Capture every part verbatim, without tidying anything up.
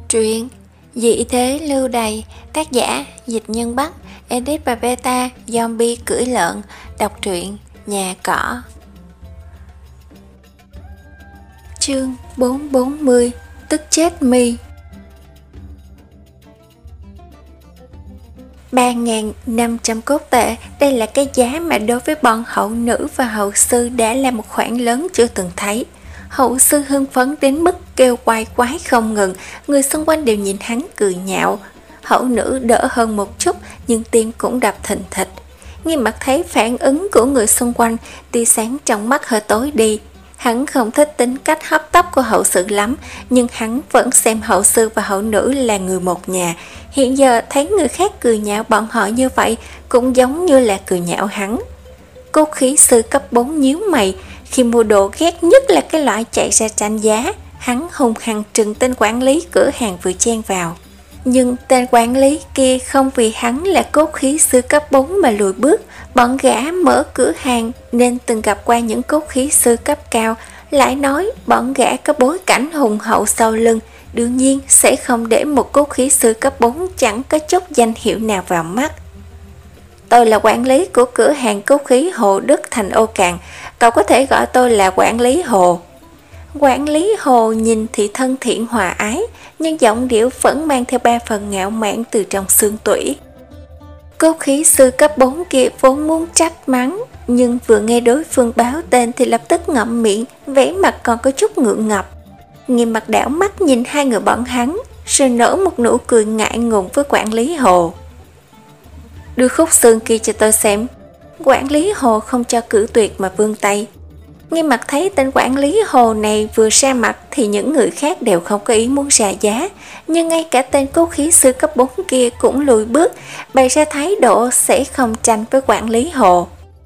Truyện Dị thế lưu đày, tác giả Dịch Nhân Bắc, edit và beta Zombie cưỡi lợn. Đọc truyện Nhà Cỏ. Chương bốn trăm bốn mươi Tức chết mi. ba nghìn năm trăm cốt tệ, đây là cái giá mà đối với bọn hậu nữ và hậu sư đã là một khoản lớn chưa từng thấy. Hậu sư hưng phấn đến mức kêu quay quái không ngừng, người xung quanh đều nhìn hắn cười nhạo. Hậu nữ đỡ hơn một chút nhưng tim cũng đập thình thịch. Nghiêm Mặt thấy phản ứng của người xung quanh, tia sáng trong mắt hơi tối đi. Hắn không thích tính cách hấp tấp của hậu sự lắm, nhưng hắn vẫn xem hậu sư và hậu nữ là người một nhà. Hiện giờ thấy người khác cười nhạo bọn họ như vậy cũng giống như là cười nhạo hắn. Cốt khí sư cấp bốn nhíu mày, khi mua đồ ghét nhất là cái loại chạy ra tranh giá. Hắn hung hăng trừng tên quản lý cửa hàng vừa chen vào. Nhưng tên quản lý kia không vì hắn là cốt khí sư cấp bốn mà lùi bước. Bọn gã mở cửa hàng nên từng gặp qua những cốt khí sư cấp cao. Lại nói bọn gã có bối cảnh hùng hậu sau lưng, đương nhiên sẽ không để một cốt khí sư cấp bốn chẳng có chút danh hiệu nào vào mắt. Tôi là quản lý của cửa hàng cốt khí Hồ Đức thành Ô Cạn, cậu có thể gọi tôi là quản lý Hồ. Quản lý Hồ nhìn thì thân thiện hòa ái, nhưng giọng điệu vẫn mang theo ba phần ngạo mạn từ trong xương tủy. Cốt khí sư cấp bốn kia vốn muốn trách mắng, nhưng vừa nghe đối phương báo tên thì lập tức ngậm miệng, vẻ mặt còn có chút ngượng ngập. Nghiêm Mặt đảo mắt nhìn hai người bọn hắn, rồi nở một nụ cười ngại ngùng với quản lý Hồ. Đưa khúc xương kia cho tôi xem. Quản lý Hồ không cho cử tuyệt mà vươn tay. Nghiêm Mặt thấy tên quản lý Hồ này vừa ra mặt thì những người khác đều không có ý muốn ra giá, nhưng ngay cả tên cốt khí sư cấp bốn kia cũng lùi bước, bày ra thái độ sẽ không tranh với quản lý Hồ.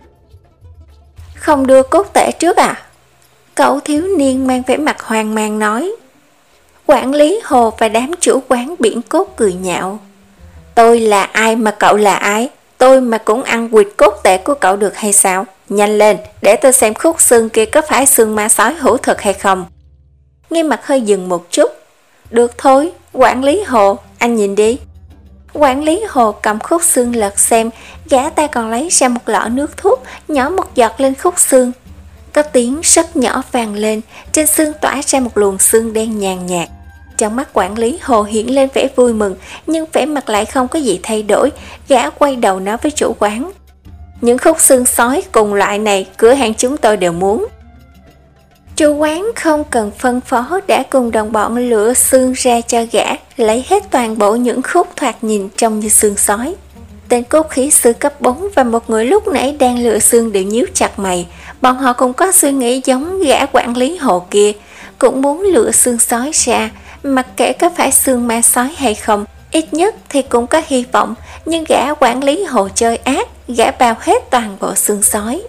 Không đưa cốt tệ trước à? Cậu thiếu niên mang vẻ mặt hoang mang nói. Quản lý Hồ và đám chủ quán biển cốt cười nhạo. Tôi là ai mà cậu là ai? Tôi mà cũng ăn quỵt cốt tệ của cậu được hay sao? Nhanh lên, để tôi xem khúc xương kia có phải xương ma sói hữu thực hay không. Nghiêm Mặt hơi dừng một chút. Được thôi, quản lý Hồ, anh nhìn đi. Quản lý Hồ cầm khúc xương lật xem, gã ta còn lấy ra một lọ nước thuốc, nhỏ một giọt lên khúc xương. Có tiếng rất nhỏ vang lên, trên xương tỏa ra một luồng xương đen nhàn nhạt. Trong mắt quản lý Hồ hiện lên vẻ vui mừng, nhưng vẻ mặt lại không có gì thay đổi. Gã quay đầu nói với chủ quán. Những khúc xương sói cùng loại này, cửa hàng chúng tôi đều muốn. Chủ quán không cần phân phó đã cùng đồng bọn lựa xương ra cho gã, lấy hết toàn bộ những khúc thoạt nhìn trông như xương sói. Tên cốt khí sư cấp bốn và một người lúc nãy đang lựa xương đều nhíu chặt mày. Bọn họ cũng có suy nghĩ giống gã quản lý Hồ kia, cũng muốn lựa xương sói ra. Mặc kệ có phải xương ma sói hay không, ít nhất thì cũng có hy vọng. Nhưng gã quản lý Hồ chơi ác, gã bao hết toàn bộ xương sói.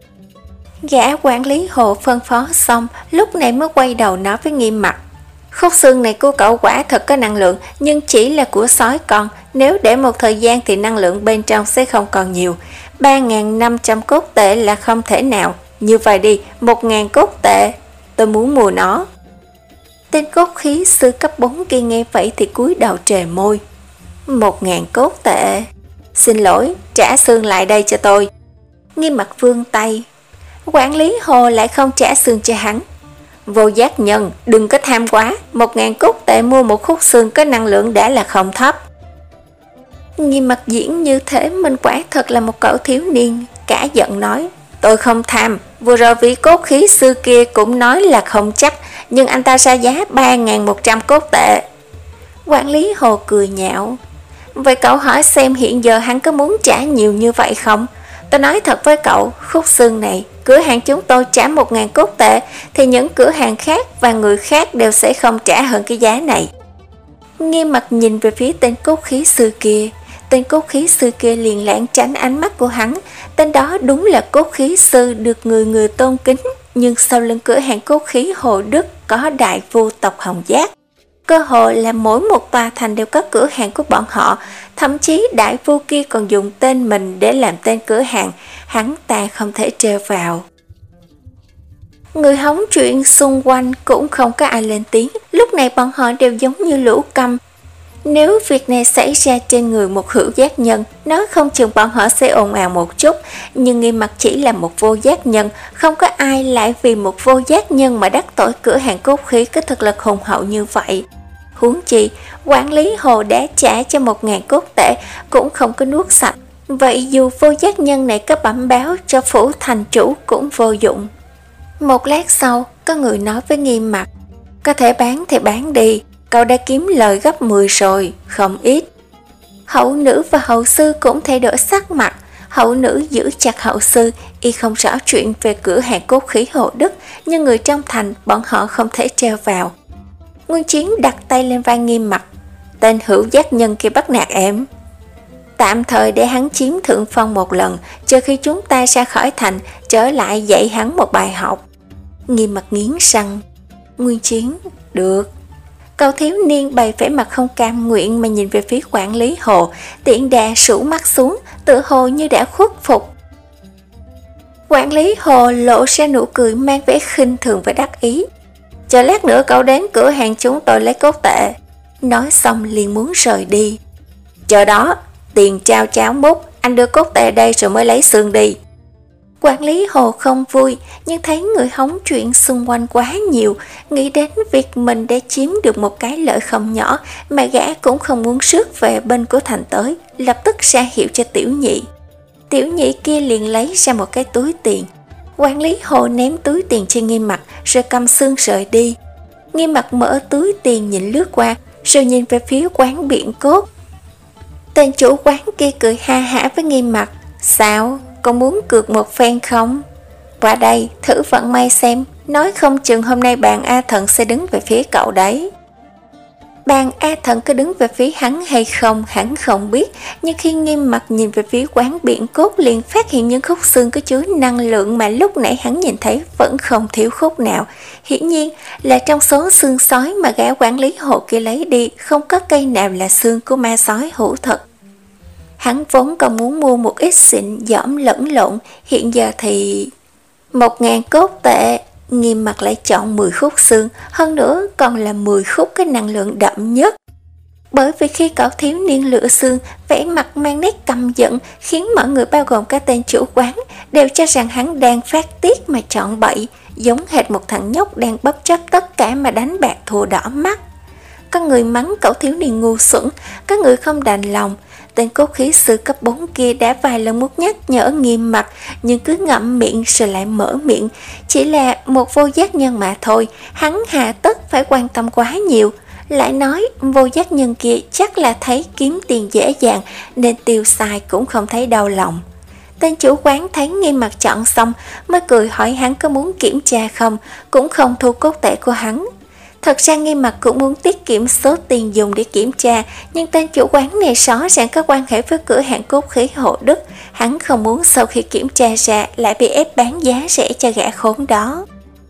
Gã quản lý Hồ phân phó xong, lúc này mới quay đầu nói với Nghiêm Mặt. Khúc xương này của cậu quả thật có năng lượng, nhưng chỉ là của sói con. Nếu để một thời gian thì năng lượng bên trong sẽ không còn nhiều. ba nghìn năm trăm cốt tệ là không thể nào. Như vậy đi, một nghìn cốt tệ, tôi muốn mua nó. Tên cốt khí sư cấp bốn kia nghe vậy thì cúi đầu trề môi. Một ngàn cốt tệ. Xin lỗi, trả xương lại đây cho tôi. Nghiêm Mặt vươn tay. Quản lý Hồ lại không trả xương cho hắn. Vô giác nhân, đừng có tham quá. Một ngàn cốt tệ mua một khúc xương có năng lượng đã là không thấp. Nghiêm Mặt diễn như thế mình quả thật là một cậu thiếu niên. Cả giận nói. Tôi không tham. Vừa rồi vị cốt khí sư kia cũng nói là không chắc, nhưng anh ta ra giá ba nghìn một trăm cốt tệ. Quản lý Hồ cười nhạo. Vậy cậu hỏi xem hiện giờ hắn có muốn trả nhiều như vậy không? Tôi nói thật với cậu, khúc xương này, cửa hàng chúng tôi trả một nghìn cốt tệ, thì những cửa hàng khác và người khác đều sẽ không trả hơn cái giá này. Nghiêm Mặt nhìn về phía tên cốt khí sư kia. Tên cốt khí sư kia liền lảng tránh ánh mắt của hắn. Tên đó đúng là cốt khí sư được người người tôn kính, nhưng sau lưng cửa hàng cốt khí Hồ Đức có đại vu tộc Hồng Giác. Cơ hội là mỗi một tòa thành đều có cửa hàng của bọn họ, thậm chí đại vu kia còn dùng tên mình để làm tên cửa hàng, hắn ta không thể trêu vào. Người hóng chuyện xung quanh cũng không có ai lên tiếng, lúc này bọn họ đều giống như lũ câm. Nếu việc này xảy ra trên người một hữu giác nhân, nói không chừng bọn họ sẽ ồn ào một chút, nhưng Nghiêm Mặc chỉ là một vô giác nhân, không có ai lại vì một vô giác nhân mà đắc tội cửa hàng cốt khí có thực lực hùng hậu như vậy. Huống chi, quản lý Hồ đã trả cho một ngàn cốt tệ cũng không có nuốt sạch, vậy dù vô giác nhân này có bẩm báo cho phủ thành chủ cũng vô dụng. Một lát sau, có người nói với Nghiêm Mặc, có thể bán thì bán đi, cậu đã kiếm lời gấp mười rồi, không ít. Hậu nữ và hậu sư cũng thay đổi sắc mặt. Hậu nữ giữ chặt hậu sư, y không rõ chuyện về cửa hàng cốt khí Hồ Đức, nhưng người trong thành bọn họ không thể treo vào. Nguyên Chiến đặt tay lên vai Nghiêm Mặc, tên hữu giác nhân kia bắt nạt em. Tạm thời để hắn chiếm thượng phong một lần, chờ khi chúng ta ra khỏi thành, trở lại dạy hắn một bài học. Nghiêm Mặc nghiến răng. Nguyên Chiến, được. Cậu thiếu niên bày vẻ mặt không cam nguyện mà nhìn về phía quản lý Hồ, tiện đà sủ mắt xuống, tự hồ như đã khuất phục. Quản lý Hồ lộ ra nụ cười mang vẻ khinh thường và đắc ý. Chờ lát nữa cậu đến cửa hàng chúng tôi lấy cốt tệ. Nói xong liền muốn rời đi. Chờ đó, tiền trao cháo múc, anh đưa cốt tệ đây rồi mới lấy xương đi. Quản lý Hồ không vui, nhưng thấy người hóng chuyện xung quanh quá nhiều, nghĩ đến việc mình đã chiếm được một cái lợi không nhỏ mà gã cũng không muốn rước về bên của thành tới, lập tức ra hiệu cho tiểu nhị. Tiểu nhị kia liền lấy ra một cái túi tiền. Quản lý Hồ ném túi tiền cho Nghiêm Mặc rồi cầm xương rời đi. Nghiêm Mặc mở túi tiền nhìn lướt qua rồi nhìn về phía quán biển cốt. Tên chủ quán kia cười ha hả với Nghiêm Mặc. Sao? Con muốn cược một phen không? Qua đây, thử vận may xem, nói không chừng hôm nay bạn A Thần sẽ đứng về phía cậu đấy. Bạn A Thần có đứng về phía hắn hay không, hắn không biết, nhưng khi Nghiêm Mặc nhìn về phía quán biển cốt liền phát hiện những khúc xương có chứa năng lượng mà lúc nãy hắn nhìn thấy vẫn không thiếu khúc nào. Hiển nhiên là trong số xương sói mà gã quản lý Hồ kia lấy đi, không có cây nào là xương của ma sói hữu thật. Hắn vốn còn muốn mua một ít xịn giỏm lẫn lộn, hiện giờ thì... Một ngàn cốt tệ, Nghiêm Mặc lại chọn mười khúc xương, hơn nữa còn là mười khúc cái năng lượng đậm nhất. Bởi vì khi cậu thiếu niên lựa xương, vẻ mặt mang nét căm giận, khiến mọi người bao gồm cả tên chủ quán đều cho rằng hắn đang phát tiết mà chọn bậy, giống hệt một thằng nhóc đang bất chấp tất cả mà đánh bạc thua đỏ mắt. Có người mắng cậu thiếu niên ngu xuẩn, có người không đành lòng. Tên cốt khí sư cấp bốn kia đã vài lần muốn nhắc nhở Nghiêm Mặc, nhưng cứ ngậm miệng rồi lại mở miệng. Chỉ là một vô giác nhân mà thôi, hắn hà tất phải quan tâm quá nhiều. Lại nói vô giác nhân kia chắc là thấy kiếm tiền dễ dàng nên tiêu xài cũng không thấy đau lòng. Tên chủ quán thấy Nghiêm Mặc chọn xong mới cười hỏi hắn có muốn kiểm tra không, cũng không thu cốt tệ của hắn. Thật ra Nghiêm Mặc cũng muốn tiết kiệm số tiền dùng để kiểm tra, nhưng tên chủ quán này rõ ràng có quan hệ với cửa hàng cốt khí Hồ Đức. Hắn không muốn sau khi kiểm tra ra lại bị ép bán giá rẻ cho gã khốn đó.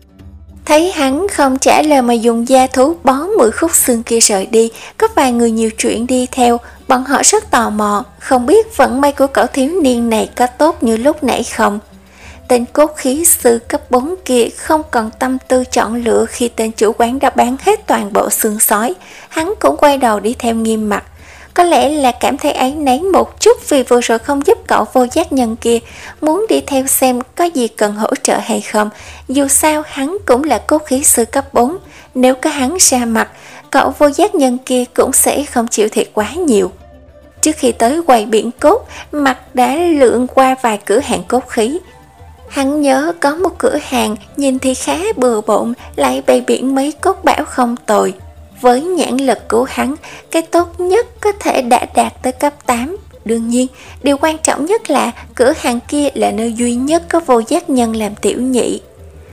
Thấy hắn không trả lời mà dùng da thú bó mười khúc xương kia rời đi, có vài người nhiều chuyện đi theo, bọn họ rất tò mò, không biết vận may của cậu thiếu niên này có tốt như lúc nãy không. Tên cốt khí sư cấp bốn kia không còn tâm tư chọn lựa khi tên chủ quán đã bán hết toàn bộ xương sói, hắn cũng quay đầu đi theo Nghiêm Mặc. Có lẽ là cảm thấy áy náy một chút vì vừa rồi không giúp cậu vô giác nhân kia, muốn đi theo xem có gì cần hỗ trợ hay không. Dù sao hắn cũng là cốt khí sư cấp bốn, nếu có hắn ra mặt, cậu vô giác nhân kia cũng sẽ không chịu thiệt quá nhiều. Trước khi tới quầy biển cốt, Mặc đã lượn qua vài cửa hàng cốt khí. Hắn nhớ có một cửa hàng nhìn thì khá bừa bộn, lại bày biển mấy cốt bảo không tồi. Với nhãn lực của hắn, cái tốt nhất có thể đã đạt tới cấp tám. Đương nhiên, điều quan trọng nhất là cửa hàng kia là nơi duy nhất có vô giác nhân làm tiểu nhị.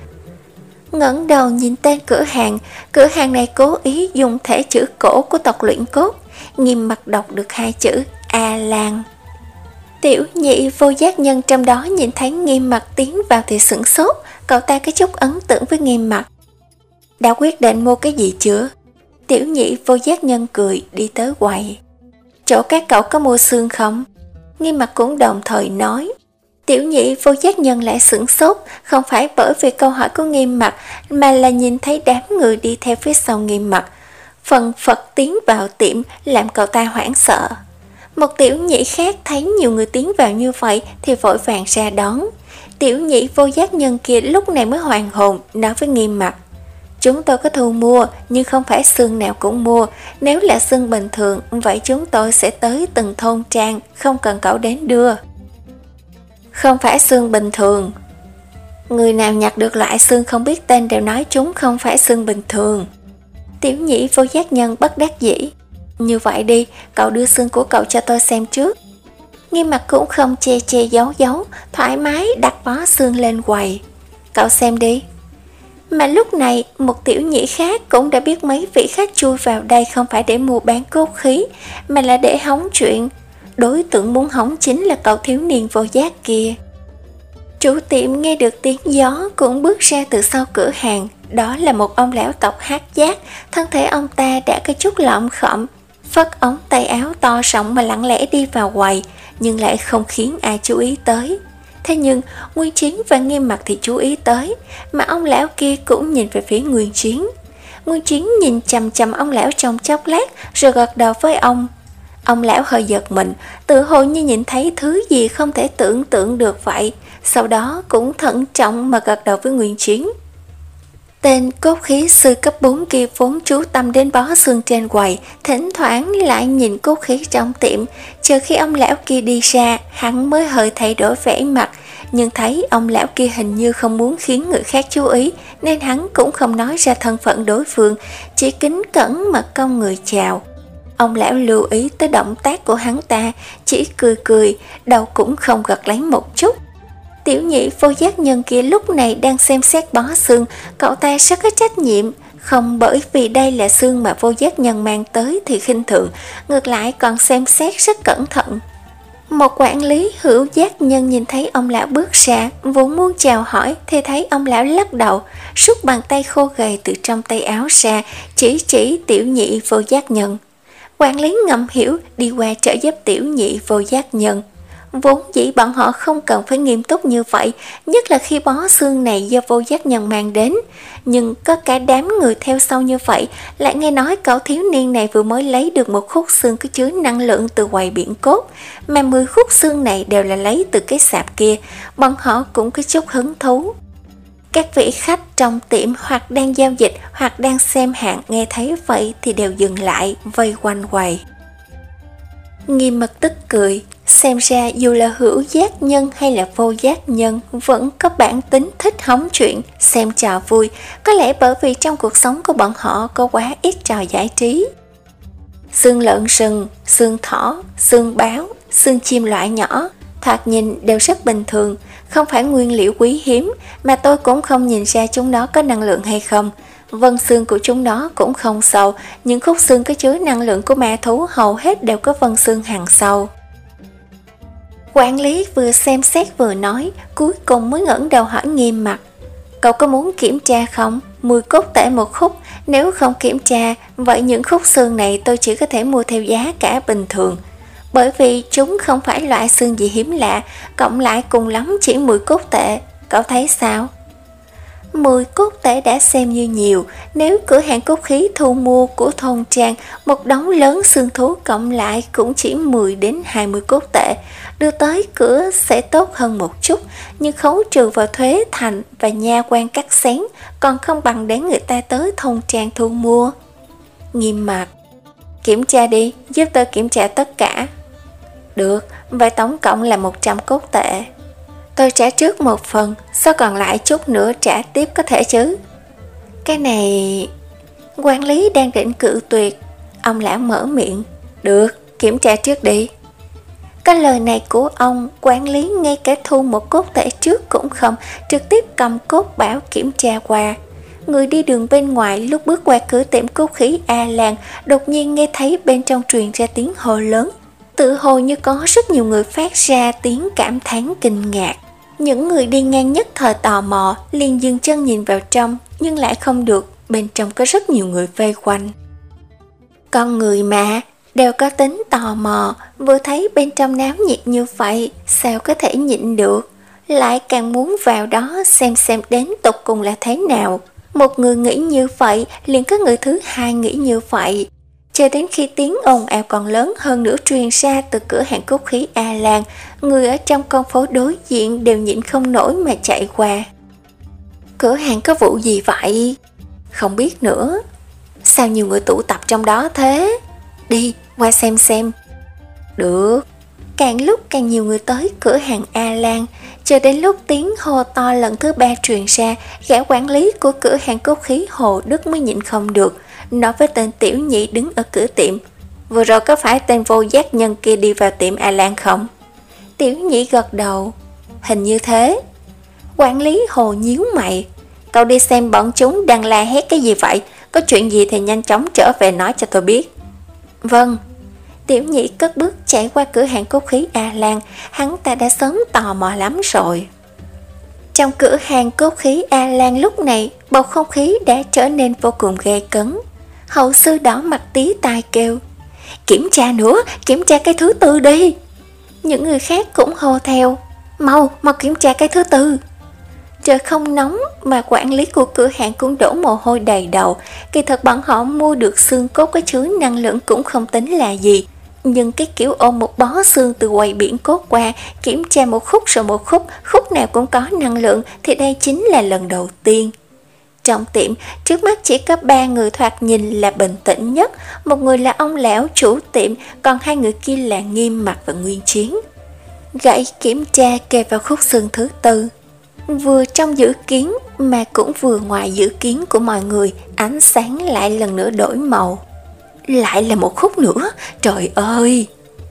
Ngẩng đầu nhìn tên cửa hàng, cửa hàng này cố ý dùng thể chữ cổ của tộc luyện cốt. Nghiêm Mặc đọc được hai chữ A Lan. Tiểu nhị vô giác nhân trong đó nhìn thấy Nghiêm Mặc tiến vào thì sửng sốt, cậu ta có chút ấn tượng với Nghiêm Mặc. Đã quyết định mua cái gì chưa? Tiểu nhị vô giác nhân cười đi tới quầy. Chỗ các cậu có mua xương không? Nghiêm Mặc cũng đồng thời nói. Tiểu nhị vô giác nhân lại sửng sốt, không phải bởi vì câu hỏi của Nghiêm Mặc, mà là nhìn thấy đám người đi theo phía sau Nghiêm Mặc phần phật tiến vào tiệm, làm cậu ta hoảng sợ. Một tiểu nhị khác thấy nhiều người tiến vào như vậy thì vội vàng ra đón. Tiểu nhị vô giác nhân kia lúc này mới hoàn hồn, nói với Nghiêm Mặc: chúng tôi có thu mua, nhưng không phải xương nào cũng mua. Nếu là xương bình thường, vậy chúng tôi sẽ tới từng thôn trang, không cần cậu đến đưa. Không phải xương bình thường. Người nào nhặt được loại xương không biết tên đều nói chúng không phải xương bình thường. Tiểu nhị vô giác nhân bất đắc dĩ: như vậy đi, cậu đưa xương của cậu cho tôi xem trước. Nghiêm Mặc cũng không che che giấu giấu, thoải mái đặt bó xương lên quầy. Cậu xem đi. Mà lúc này, một tiểu nhị khác cũng đã biết mấy vị khách chui vào đây không phải để mua bán cốt khí, mà là để hóng chuyện. Đối tượng muốn hóng chính là cậu thiếu niên vô giác kia. Chủ tiệm nghe được tiếng gió cũng bước ra từ sau cửa hàng. Đó là một ông lão tộc hát giác, thân thể ông ta đã có chút lõm khõm, phất ống tay áo to rộng mà lặng lẽ đi vào quầy, nhưng lại không khiến ai chú ý tới. Thế nhưng Nguyên Chiến và Nghiêm Mặc thì chú ý tới, mà ông lão kia cũng nhìn về phía Nguyên Chiến. Nguyên Chiến nhìn chằm chằm ông lão trong chốc lát rồi gật đầu với ông. Ông lão hơi giật mình, tự hồ như nhìn thấy thứ gì không thể tưởng tượng được vậy, sau đó cũng thận trọng mà gật đầu với Nguyên Chiến. Tên cốt khí sư cấp bốn kia vốn chú tâm đến bó xương trên quầy, thỉnh thoảng lại nhìn cốt khí trong tiệm. Chờ khi ông lão kia đi ra, hắn mới hơi thay đổi vẻ mặt, nhưng thấy ông lão kia hình như không muốn khiến người khác chú ý, nên hắn cũng không nói ra thân phận đối phương, chỉ kính cẩn mà cong người chào. Ông lão lưu ý tới động tác của hắn ta, chỉ cười cười, đầu cũng không gật lấy một chút. Tiểu nhị vô giác nhân kia lúc này đang xem xét bó xương, cậu ta rất có trách nhiệm, không bởi vì đây là xương mà vô giác nhân mang tới thì khinh thường, ngược lại còn xem xét rất cẩn thận. Một quản lý hữu giác nhân nhìn thấy ông lão bước ra, vốn muốn chào hỏi thì thấy ông lão lắc đầu, rút bàn tay khô gầy từ trong tay áo ra, chỉ chỉ tiểu nhị vô giác nhân. Quản lý ngầm hiểu, đi qua trợ giúp tiểu nhị vô giác nhân. Vốn dĩ bọn họ không cần phải nghiêm túc như vậy, nhất là khi bó xương này do vô giác nhân mang đến. Nhưng có cả đám người theo sau như vậy, lại nghe nói cậu thiếu niên này vừa mới lấy được một khúc xương có chứa năng lượng từ quầy biển cốt, mà mười khúc xương này đều là lấy từ cái sạp kia, bọn họ cũng có chút hứng thú. Các vị khách trong tiệm hoặc đang giao dịch hoặc đang xem hàng nghe thấy vậy thì đều dừng lại, vây quanh quầy. Nghiêm Mặc tức cười, xem ra dù là hữu giác nhân hay là vô giác nhân vẫn có bản tính thích hóng chuyện, xem trò vui, có lẽ bởi vì trong cuộc sống của bọn họ có quá ít trò giải trí. Xương lợn rừng, xương thỏ, xương báo, xương chim loại nhỏ, thoạt nhìn đều rất bình thường, không phải nguyên liệu quý hiếm, mà tôi cũng không nhìn ra chúng nó có năng lượng hay không. Vân xương của chúng nó cũng không sâu, những khúc xương có chứa năng lượng của ma thú hầu hết đều có vân xương hằn sâu. Quản lý vừa xem xét vừa nói, cuối cùng mới ngẩng đầu hỏi Nghiêm Mặc: cậu có muốn kiểm tra không? mười cốt tể một khúc, nếu không kiểm tra, vậy những khúc xương này tôi chỉ có thể mua theo giá cả bình thường. Bởi vì chúng không phải loại xương gì hiếm lạ, cộng lại cùng lắm chỉ mười cốt tệ, cậu thấy sao? mười cốt tể đã xem như nhiều, nếu cửa hàng cốt khí thu mua của thôn trang một đống lớn xương thú cộng lại cũng chỉ mười đến hai mươi cốt tệ, đưa tới cửa sẽ tốt hơn một chút, nhưng khấu trừ vào thuế thành và nha quan cắt xén còn không bằng để người ta tới thôn trang thu mua. Nghiêm Mặc: kiểm tra đi, giúp tôi kiểm tra tất cả. Được, vậy tổng cộng là một trăm cốt tệ. Tôi trả trước một phần, sao còn lại chút nữa trả tiếp có thể chứ? Cái này... Quản lý đang định cự tuyệt, ông lão mở miệng: được, kiểm tra trước đi. Cái lời này của ông, quản lý ngay cả thu một cốt tể trước cũng không, trực tiếp cầm cốt bảo kiểm tra qua. Người đi đường bên ngoài lúc bước qua cửa tiệm cốt khí A Lan đột nhiên nghe thấy bên trong truyền ra tiếng hô lớn, tự hồ như có rất nhiều người phát ra tiếng cảm thán kinh ngạc. Những người đi ngang nhất thời tò mò, liền dừng chân nhìn vào trong, nhưng lại không được, bên trong có rất nhiều người vây quanh. Con người mà, đều có tính tò mò, vừa thấy bên trong náo nhiệt như vậy, sao có thể nhịn được. lại càng muốn vào đó xem xem đến tục cùng là thế nào. Một người nghĩ như vậy, liền có người thứ hai nghĩ như vậy. Cho đến khi tiếng ồn ào còn lớn hơn nữa truyền ra từ cửa hàng cốt khí A Lan, người ở trong con phố đối diện đều nhịn không nổi mà chạy qua. Cửa hàng có vụ gì vậy? Không biết nữa. Sao nhiều người tụ tập trong đó thế? Đi, qua xem xem. Được. Càng lúc càng nhiều người tới cửa hàng A Lan, cho đến lúc tiếng hô to lần thứ ba truyền ra, gã quản lý của cửa hàng cốt khí Hồ Đức mới nhịn không được, nói với tên tiểu nhị đứng ở cửa tiệm: vừa rồi có phải tên vô giác nhân kia đi vào tiệm A Lan không? Tiểu nhị gật đầu: hình như thế. Quản lý Hồ nhíu mày: cậu đi xem bọn chúng đang la hét cái gì vậy? Có chuyện gì thì nhanh chóng trở về nói cho tôi biết. Vâng. Tiểu nhị cất bước chạy qua cửa hàng cốt khí A Lan, hắn ta đã sớm tò mò lắm rồi. Trong cửa hàng cốt khí A Lan lúc này, bầu không khí đã trở nên vô cùng gay cấn. Hậu sư đỏ mặt tí tai kêu: kiểm tra nữa, kiểm tra cái thứ tư đi. Những người khác cũng hô theo: mau, mau kiểm tra cái thứ tư. Trời không nóng mà quản lý của cửa hàng cũng đổ mồ hôi đầy đầu. Kỳ thật bọn họ mua được xương cốt có chứa năng lượng cũng không tính là gì, nhưng cái kiểu ôm một bó xương từ quầy biển cốt qua, kiểm tra một khúc rồi một khúc, khúc nào cũng có năng lượng, thì đây chính là lần đầu tiên. Trong tiệm, trước mắt chỉ có ba người thoạt nhìn là bình tĩnh nhất. Một người là ông lão chủ tiệm, còn hai người kia là Nghiêm Mặc và Nguyên Chiến. Gậy kiểm tra kề vào khúc xương thứ tư. Vừa trong dự kiến mà cũng vừa ngoài dự kiến của mọi người, ánh sáng lại lần nữa đổi màu. Lại là một khúc nữa, trời ơi!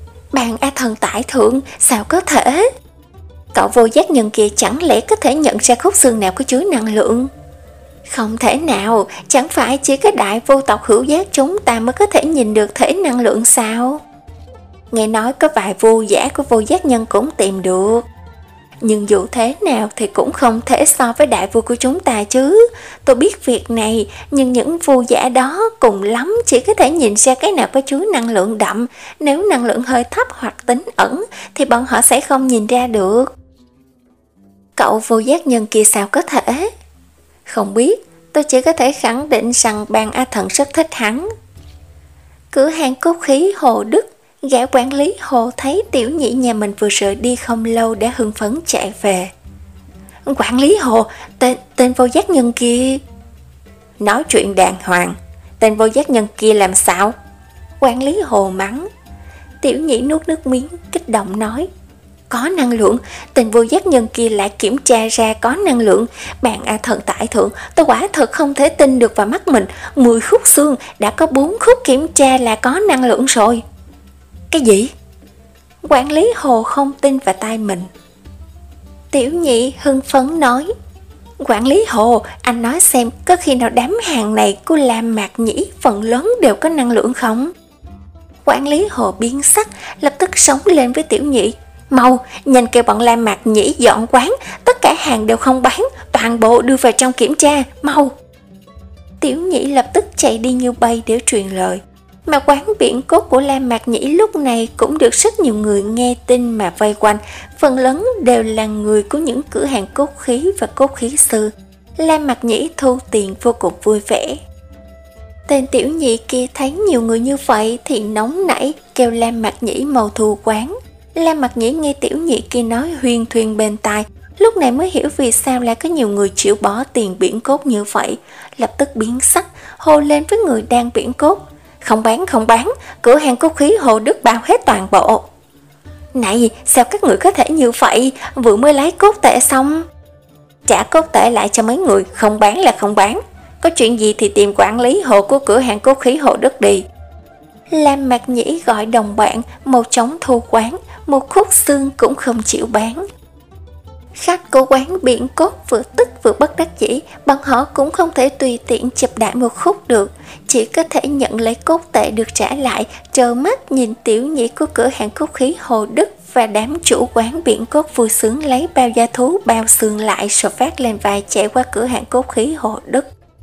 Bàn A Thần tại thượng, sao có thể? Cậu vô giác nhân kia chẳng lẽ có thể nhận ra khúc xương nào có chứa năng lượng? Không thể nào, chẳng phải chỉ có đại vô tộc hữu giác chúng ta mới có thể nhìn được thể năng lượng sao? Nghe nói có vài vô giả của vô giác nhân cũng tìm được. Nhưng dù thế nào thì cũng không thể so với đại vua của chúng ta chứ. Tôi biết việc này, nhưng những vua giả đó cùng lắm chỉ có thể nhìn ra cái nào có chứa năng lượng đậm. Nếu năng lượng hơi thấp hoặc tính ẩn thì bọn họ sẽ không nhìn ra được. Cậu vô giác nhân kia sao có thể? Không biết, tôi chỉ có thể khẳng định rằng Bàn A Thần rất thích hắn. Cửa hàng cốt khí Hồ Đức, gã quản lý Hồ thấy tiểu nhị nhà mình vừa rời đi không lâu đã hưng phấn chạy về. Quản lý Hồ, tên, tên vô giác nhân kia... Nói chuyện đàng hoàng, tên vô giác nhân kia làm sao? Quản lý Hồ mắng. Tiểu nhị nuốt nước miếng, kích động nói: có năng lượng, tên vô giác nhân kia lại kiểm tra ra có năng lượng. Bàn A Thần tại thượng, tôi quả thật không thể tin được vào mắt mình. Mười khúc xương đã có bốn khúc kiểm tra là có năng lượng rồi. Cái gì? Quản lý Hồ không tin vào tai mình. Tiểu nhị hưng phấn nói: quản lý Hồ, anh nói xem có khi nào đám hàng này của Lam Mạc Nhĩ phần lớn đều có năng lượng không? Quản lý Hồ biến sắc, lập tức sống lên với tiểu nhị: mau, nhanh kêu bọn Lam Mạc Nhĩ dọn quán, tất cả hàng đều không bán, toàn bộ đưa vào trong kiểm tra, mau. Tiểu nhị lập tức chạy đi như bay để truyền lời. Mà quán biển cốt của Lam Mạc Nhĩ lúc này cũng được rất nhiều người nghe tin mà vây quanh, phần lớn đều là người của những cửa hàng cốt khí và cốt khí sư. Lam Mạc Nhĩ thu tiền vô cùng vui vẻ. Tên tiểu nhị kia thấy nhiều người như vậy thì nóng nảy kêu Lam Mạc Nhĩ mau thu quán. Lam Mạc Nhĩ nghe tiểu nhị kia nói huyên thuyên bên tai, lúc này mới hiểu vì sao lại có nhiều người chịu bỏ tiền biển cốt như vậy, lập tức biến sắc, hô lên với người đang biển cốt: không bán, không bán, cửa hàng cốt khí Hồ Đức bao hết toàn bộ. Này, sao các người có thể như vậy, vừa mới lấy cốt tệ xong. Trả cốt tệ lại cho mấy người, không bán là không bán. Có chuyện gì thì tìm quản lý hộ của cửa hàng cốt khí Hồ Đức đi. Lam Mạc Nhĩ gọi đồng bạn, mau chóng thu quán, một khúc xương cũng không chịu bán. Khách của quán biển cốt vừa tức vừa bất đắc dĩ, bọn họ cũng không thể tùy tiện chụp đại một khúc được, chỉ có thể nhận lấy cốt tệ được trả lại, trơ mắt nhìn tiểu nhị của cửa hàng cốt khí Hồ Đức và đám chủ quán biển cốt vui sướng lấy bao da thú bao xương lại rồi phát lên vai chạy qua cửa hàng cốt khí Hồ Đức.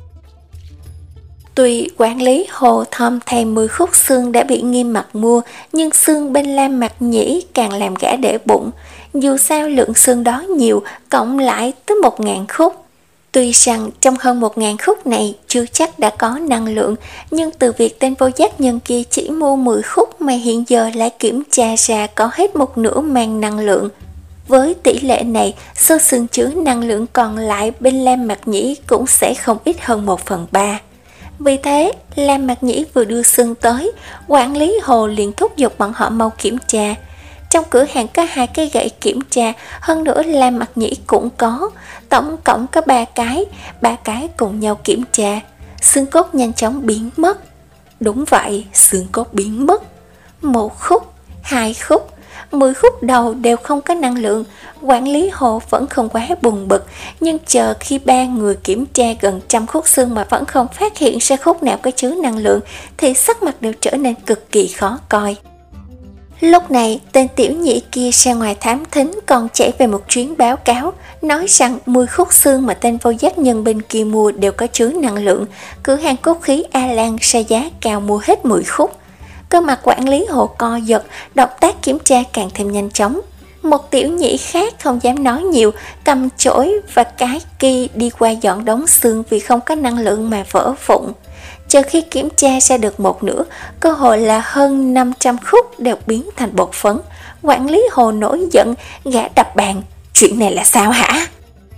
Tuy quản lý Hồ thom thèm mười khúc xương đã bị Nghiêm Mặc mua, nhưng xương bên Lam Mạc Nhĩ càng làm gã để bụng. dù sao lượng xương đó nhiều, cộng lại tới một ngàn khúc. Tuy rằng trong hơn một ngàn khúc này chưa chắc đã có năng lượng, nhưng từ việc tên vô giác nhân kia chỉ mua mười khúc mà hiện giờ lại kiểm tra ra có hết một nửa mang năng lượng. Với tỷ lệ này, số xương chứa năng lượng còn lại bên Lam Mạc Nhĩ cũng sẽ không ít hơn một phần ba. Vì thế, Lam Mạc Nhĩ vừa đưa xương tới, quản lý Hồ liền thúc giục bọn họ mau kiểm tra. Trong cửa hàng có hai cái gậy kiểm tra, hơn nữa Lam Mạc Nhĩ cũng có, tổng cộng có ba cái, ba cái cùng nhau kiểm tra. Xương cốt nhanh chóng biến mất. Đúng vậy, xương cốt biến mất. Một khúc, hai khúc, mười khúc đầu đều không có năng lượng. Quản lý Hồ vẫn không quá buồn bực, nhưng chờ khi ba người kiểm tra gần trăm khúc xương mà vẫn không phát hiện ra khúc nào có chứa năng lượng, thì sắc mặt đều trở nên cực kỳ khó coi. Lúc này, tên tiểu nhị kia ra ngoài thám thính còn chạy về một chuyến báo cáo, nói rằng mười khúc xương mà tên vô giác nhân bên kia mua đều có chứa năng lượng. Cửa hàng cốt khí A Lan ra giá cao mua hết mười khúc. Cơ mặt quản lý Hồ co giật, động tác kiểm tra càng thêm nhanh chóng. Một tiểu nhị khác không dám nói nhiều, cầm chổi và cái kia đi qua dọn đống xương vì không có năng lượng mà vỡ vụn. Chờ khi kiểm tra ra được một nửa, cơ hội là hơn năm trăm khúc đều biến thành bột phấn. Quản lý Hồ nổi giận, gã đập bàn. Chuyện này là sao hả?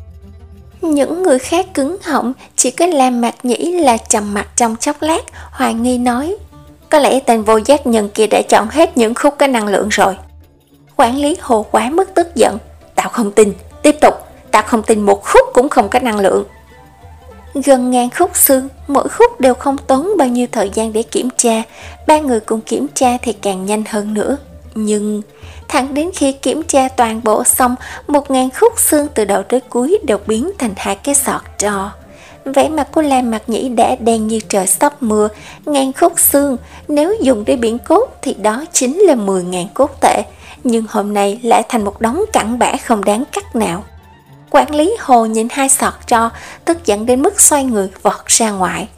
Những người khác cứng họng, chỉ có Lam Mạc Nhĩ là trầm mặt trong chốc lát, hoài nghi nói. Có lẽ tên vô giác nhân kia đã chọn hết những khúc có năng lượng rồi. Quản lý Hồ quá mức tức giận. Tao không tin, tiếp tục, tao không tin một khúc cũng không có năng lượng. Gần ngàn khúc xương, mỗi khúc đều không tốn bao nhiêu thời gian để kiểm tra. Ba người cùng kiểm tra thì càng nhanh hơn nữa. Nhưng thẳng đến khi kiểm tra toàn bộ xong, một ngàn khúc xương từ đầu tới cuối đều biến thành hai cái sọt trò. Vẻ mặt của Lam Mạc Nhĩ đã đen như trời sắp mưa. Ngàn khúc xương, nếu dùng để biển cốt thì đó chính là mười ngàn cốt tệ. Nhưng hôm nay lại thành một đống cặn bã không đáng cắt nào. Quản lý Hồ nhìn hai sọt tro, tức giận đến mức xoay người vọt ra ngoài.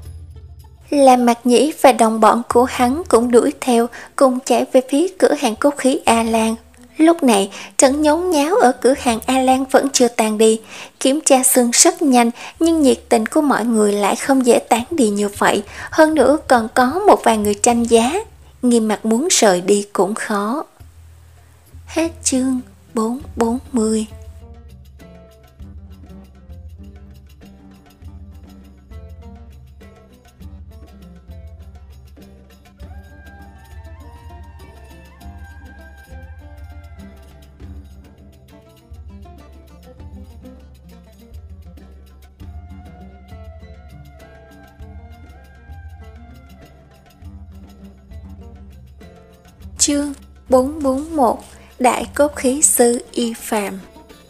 Lam Mạc Nhĩ và đồng bọn của hắn cũng đuổi theo, cùng chạy về phía cửa hàng cốt khí A Lan. Lúc này, trận nhốn nháo ở cửa hàng A Lan vẫn chưa tan đi. Kiểm tra xương rất nhanh, nhưng nhiệt tình của mọi người lại không dễ tán đi như vậy. Hơn nữa còn có một vài người tranh giá, Nghiêm Mặt muốn rời đi cũng khó. Hết chương bốn trăm bốn mươi. Chương bốn trăm bốn mươi mốt. Đại cốt khí sư Y Phàm.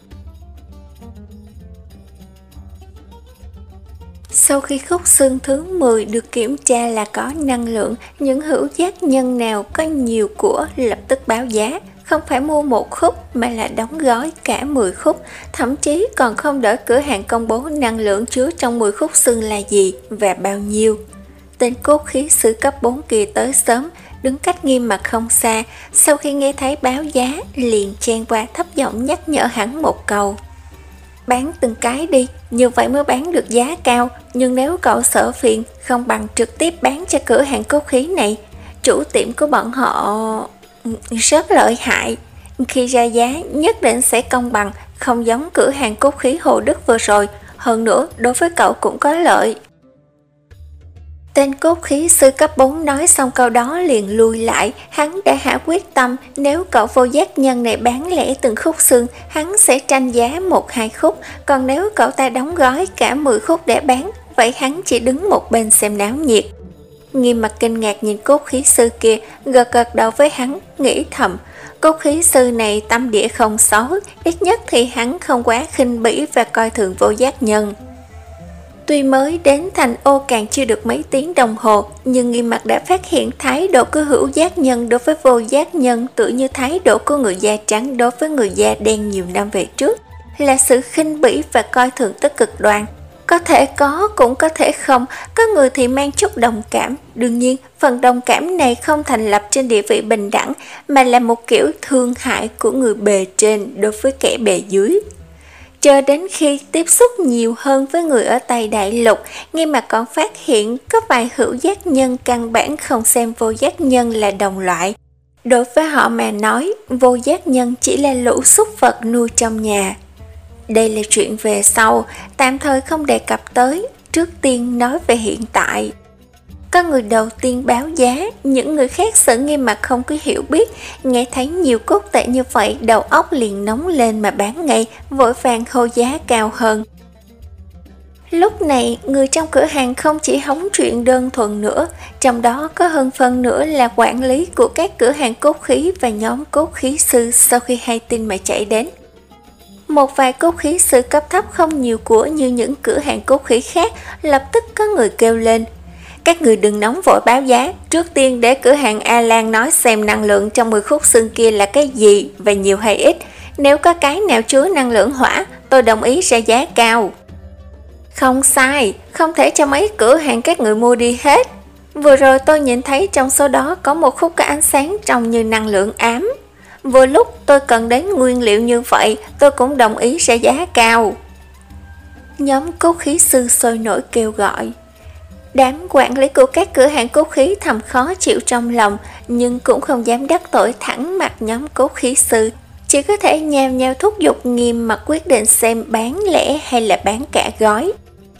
Sau khi khúc xương thứ mười được kiểm tra là có năng lượng, những hữu giác nhân nào có nhiều của lập tức báo giá, không phải mua một khúc mà là đóng gói cả mười khúc, thậm chí còn không đợi cửa hàng công bố năng lượng chứa trong mười khúc xương là gì và bao nhiêu. Tên cốt khí sư cấp bốn kia tới sớm, đứng cách Nghiêm Mặt không xa, sau khi nghe thấy báo giá liền chen qua thấp giọng nhắc nhở hắn một câu. Bán từng cái đi, như vậy mới bán được giá cao, nhưng nếu cậu sợ phiền, không bằng trực tiếp bán cho cửa hàng cốt khí này. Chủ tiệm của bọn họ rất lợi hại, khi ra giá nhất định sẽ công bằng, không giống cửa hàng cốt khí Hồ Đức vừa rồi, hơn nữa đối với cậu cũng có lợi. Tên cốt khí sư cấp bốn nói xong câu đó liền lui lại, hắn đã hạ quyết tâm, nếu cậu vô giác nhân này bán lẻ từng khúc xương, hắn sẽ tranh giá một hai khúc, còn nếu cậu ta đóng gói cả mười khúc để bán, vậy hắn chỉ đứng một bên xem náo nhiệt. Nghiêm Mặt kinh ngạc nhìn cốt khí sư kia, gật gật đầu với hắn, nghĩ thầm, cốt khí sư này tâm địa không xấu, ít nhất thì hắn không quá khinh bỉ và coi thường vô giác nhân. Tuy mới đến thành ô càng chưa được mấy tiếng đồng hồ, nhưng Nghiêm Mặt đã phát hiện thái độ của hữu giác nhân đối với vô giác nhân tự như thái độ của người da trắng đối với người da đen nhiều năm về trước, là sự khinh bỉ và coi thường tới cực đoan. Có thể có, cũng có thể không, có người thì mang chút đồng cảm. Đương nhiên, phần đồng cảm này không thành lập trên địa vị bình đẳng, mà là một kiểu thương hại của người bề trên đối với kẻ bề dưới. Cho đến khi tiếp xúc nhiều hơn với người ở Tây Đại Lục, Nghiêm Mặc còn phát hiện có vài hữu giác nhân căn bản không xem vô giác nhân là đồng loại. Đối với họ mà nói, vô giác nhân chỉ là lũ súc vật nuôi trong nhà. Đây là chuyện về sau, tạm thời không đề cập tới, trước tiên nói về hiện tại. Có người đầu tiên báo giá, những người khác sợ Nghiêm Mặc không có hiểu biết, nghe thấy nhiều cốt tệ như vậy, đầu óc liền nóng lên mà bán ngay, vội vàng hô giá cao hơn. Lúc này, người trong cửa hàng không chỉ hóng chuyện đơn thuần nữa, trong đó có hơn phân nữa là quản lý của các cửa hàng cốt khí và nhóm cốt khí sư sau khi hay tin mà chạy đến. Một vài cốt khí sư cấp thấp không nhiều của như những cửa hàng cốt khí khác, lập tức có người kêu lên. Các người đừng nóng vội báo giá, trước tiên để cửa hàng A Lan nói xem năng lượng trong mười khúc xương kia là cái gì và nhiều hay ít. Nếu có cái nào chứa năng lượng hỏa, tôi đồng ý ra giá cao. Không sai, không thể cho mấy cửa hàng các người mua đi hết. Vừa rồi tôi nhìn thấy trong số đó có một khúc có ánh sáng trông như năng lượng ám. Vừa lúc tôi cần đến nguyên liệu như vậy, tôi cũng đồng ý ra giá cao. Nhóm cốt khí sư sôi nổi kêu gọi. Đám quản lý của các cửa hàng cốt khí thầm khó chịu trong lòng, nhưng cũng không dám đắc tội thẳng mặt nhóm cốt khí sư, chỉ có thể nhao nhao thúc giục Nghiêm Mặc quyết định xem bán lẻ hay là bán cả gói.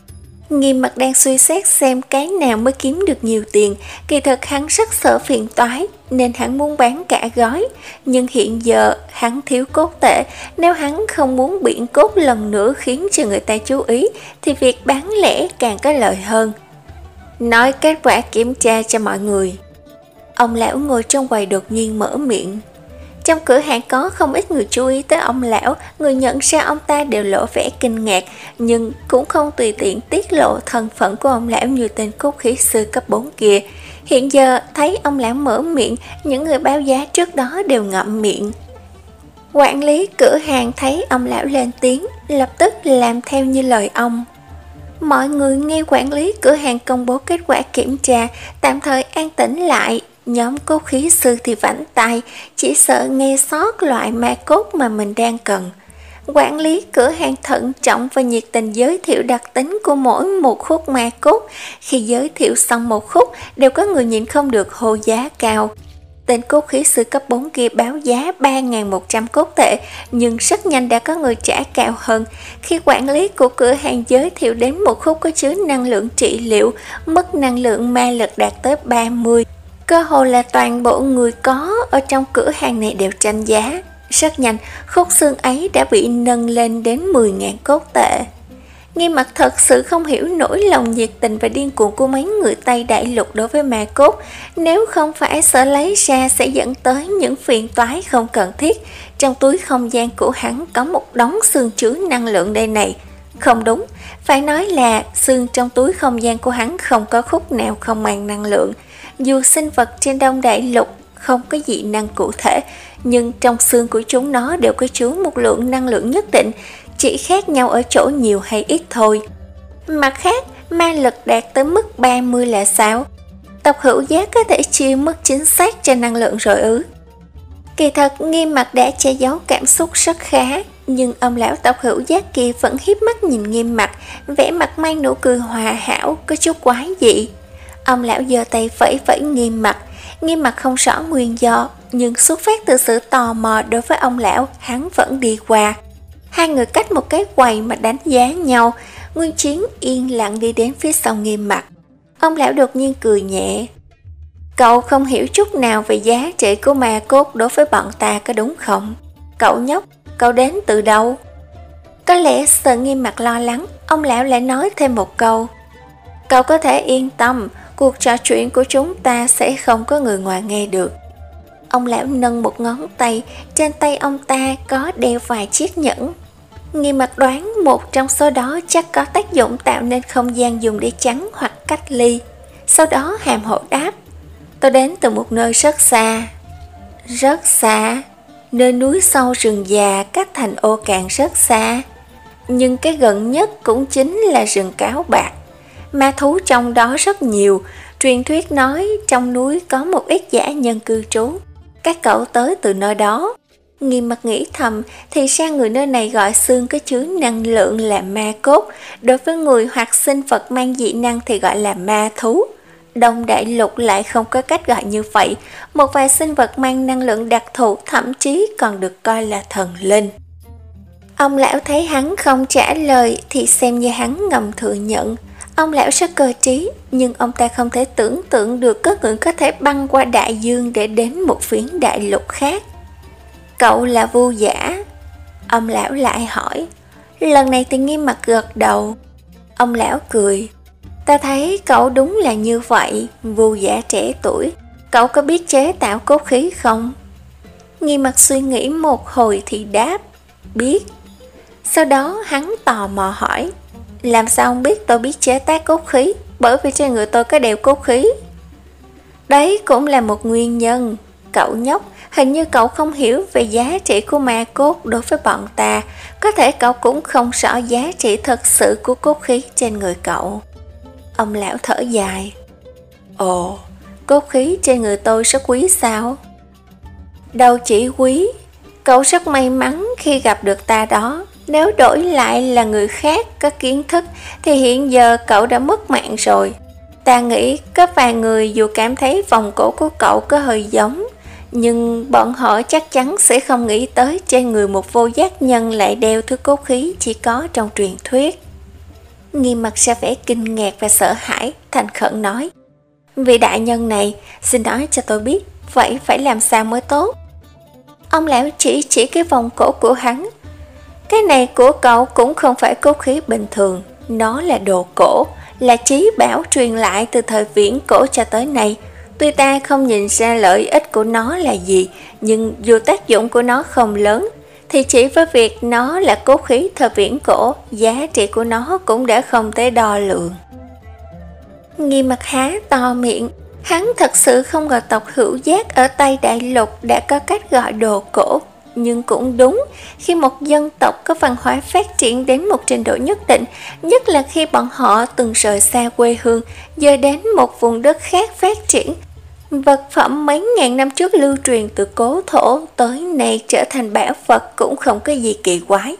Nghiêm Mặc đang suy xét xem cái nào mới kiếm được nhiều tiền, kỳ thực hắn rất sợ phiền toái nên hắn muốn bán cả gói, nhưng hiện giờ hắn thiếu cốt tệ, nếu hắn không muốn biện cốt lần nữa khiến cho người ta chú ý thì việc bán lẻ càng có lợi hơn. Nói kết quả kiểm tra cho mọi người. Ông lão ngồi trong quầy đột nhiên mở miệng. Trong cửa hàng có không ít người chú ý tới ông lão, người nhận ra ông ta đều lộ vẻ kinh ngạc, nhưng cũng không tùy tiện tiết lộ thân phận của ông lão như tên cốt khí sư cấp bốn kia. Hiện giờ thấy ông lão mở miệng, những người báo giá trước đó đều ngậm miệng. Quản lý cửa hàng thấy ông lão lên tiếng, lập tức làm theo như lời ông. Mọi người nghe quản lý cửa hàng công bố kết quả kiểm tra, tạm thời an tĩnh lại. Nhóm cốt khí sư thì vảnh tai, chỉ sợ nghe sót loại ma cốt mà mình đang cần. Quản lý cửa hàng thận trọng và nhiệt tình giới thiệu đặc tính của mỗi một khúc ma cốt. Khi giới thiệu xong một khúc, đều có người nhịn không được hô giá cao. Tên cốt khí sư cấp bốn kia báo giá ba nghìn một trăm cốt tệ, nhưng rất nhanh đã có người trả cao hơn. Khi quản lý của cửa hàng giới thiệu đến một khúc có chứa năng lượng trị liệu, mức năng lượng ma lực đạt tới ba mươi. Cơ hồ là toàn bộ người có ở trong cửa hàng này đều tranh giá. Rất nhanh, khúc xương ấy đã bị nâng lên đến mười nghìn cốt tệ. Nghiêm Mặc thật sự không hiểu nỗi lòng nhiệt tình và điên cuồng của mấy người Tây Đại Lục đối với ma cốt. Nếu không phải sợ lấy ra sẽ dẫn tới những phiền toái không cần thiết. Trong túi không gian của hắn có một đống xương chứa năng lượng đây này. Không đúng, phải nói là xương trong túi không gian của hắn không có khúc nào không mang năng lượng. Dù sinh vật trên Đông Đại Lục không có dị năng cụ thể, nhưng trong xương của chúng nó đều có chứa một lượng năng lượng nhất định, chỉ khác nhau ở chỗ nhiều hay ít thôi. Mặt khác, ma lực đạt tới mức ba mươi là sao? Tộc hữu giác có thể chia mức chính xác cho năng lượng rồi ư? Kỳ thật Nghiêm Mặc đã che giấu cảm xúc rất khá, nhưng ông lão tộc hữu giác kia vẫn hiếp mắt nhìn Nghiêm Mặc, vẻ mặt mang nụ cười hòa hảo, có chút quái dị. Ông lão giơ tay vẫy vẫy Nghiêm Mặc. Nghiêm Mặc không rõ nguyên do, nhưng xuất phát từ sự tò mò đối với ông lão, hắn vẫn đi qua. Hai người cách một cái quầy mà đánh giá nhau. Nguyên Chiến yên lặng đi đến phía sau Nghiêm Mặc. Ông lão đột nhiên cười nhẹ. Cậu không hiểu chút nào về giá trị của ma cốt đối với bọn ta có đúng không? Cậu nhóc, cậu đến từ đâu? Có lẽ sợ Nghiêm Mặc lo lắng, ông lão lại nói thêm một câu. Cậu có thể yên tâm, cuộc trò chuyện của chúng ta sẽ không có người ngoài nghe được. Ông lão nâng một ngón tay, trên tay ông ta có đeo vài chiếc nhẫn. Nghiêm Mặc đoán một trong số đó chắc có tác dụng tạo nên không gian dùng để chắn hoặc cách ly. Sau đó hàm hộ đáp. Tôi đến từ một nơi rất xa. Rất xa? Nơi núi sâu rừng già cách thành ô cạn rất xa. nhưng cái gần nhất cũng chính là rừng cáo bạc. Ma thú trong đó rất nhiều, truyền thuyết nói trong núi có một ít dã nhân cư trú. Các cậu tới từ nơi đó. Nghiêm Mặt nghĩ thầm, thì ra người nơi này gọi xương có chứa năng lượng là ma cốt, đối với người hoặc sinh vật mang dị năng thì gọi là ma thú. Đông Đại Lục lại không có cách gọi như vậy, một vài sinh vật mang năng lượng đặc thù thậm chí còn được coi là thần linh. Ông lão thấy hắn không trả lời thì xem như hắn ngầm thừa nhận. Ông lão rất cơ trí, nhưng ông ta không thể tưởng tượng được có người có thể băng qua đại dương để đến một phiến đại lục khác. Cậu là Vu Giả? Ông lão lại hỏi. Lần này thì Nghiêm Mặt gật đầu. Ông lão cười. Ta thấy cậu đúng là như vậy, Vu Giả trẻ tuổi. Cậu có biết chế tạo cốt khí không? Nghiêm Mặt suy nghĩ một hồi thì đáp. Biết. Sau đó hắn tò mò hỏi. Làm sao ông biết tôi biết chế tác cốt khí? Bởi vì trên người tôi có đeo cốt khí. Đấy cũng là một nguyên nhân. Cậu nhóc, hình như cậu không hiểu về giá trị của ma cốt đối với bọn ta. Có thể cậu cũng không rõ giá trị thật sự của cốt khí trên người cậu. Ông lão thở dài. Ồ, cốt khí trên người tôi rất quý sao? Đâu chỉ quý, cậu rất may mắn khi gặp được ta đó. Nếu đổi lại là người khác có kiến thức thì hiện giờ cậu đã mất mạng rồi. Ta nghĩ có vài người dù cảm thấy vòng cổ của cậu có hơi giống, nhưng bọn họ chắc chắn sẽ không nghĩ tới trên người một vô giác nhân lại đeo thứ cốt khí chỉ có trong truyền thuyết. Nghiêm Mặt ra vẻ kinh ngạc và sợ hãi, thành khẩn nói. Vị đại nhân này, xin nói cho tôi biết, vậy phải làm sao mới tốt? Ông lão chỉ chỉ cái vòng cổ của hắn. Cái này của cậu cũng không phải cốt khí bình thường, nó là đồ cổ, là trí bảo truyền lại từ thời viễn cổ cho tới nay. Tuy ta không nhìn ra lợi ích của nó là gì, nhưng dù tác dụng của nó không lớn, thì chỉ với việc nó là cốt khí thời viễn cổ, giá trị của nó cũng đã không thể đo lường. Nghiêm Mặt há to miệng, hắn thật sự không ngờ tộc Hữu Giác ở Tây Đại Lục đã có cách gọi đồ cổ. Nhưng cũng đúng, khi một dân tộc có văn hóa phát triển đến một trình độ nhất định, nhất là khi bọn họ từng rời xa quê hương, giờ đến một vùng đất khác phát triển, vật phẩm mấy ngàn năm trước lưu truyền từ cố thổ tới nay trở thành bảo vật cũng không có gì kỳ quái.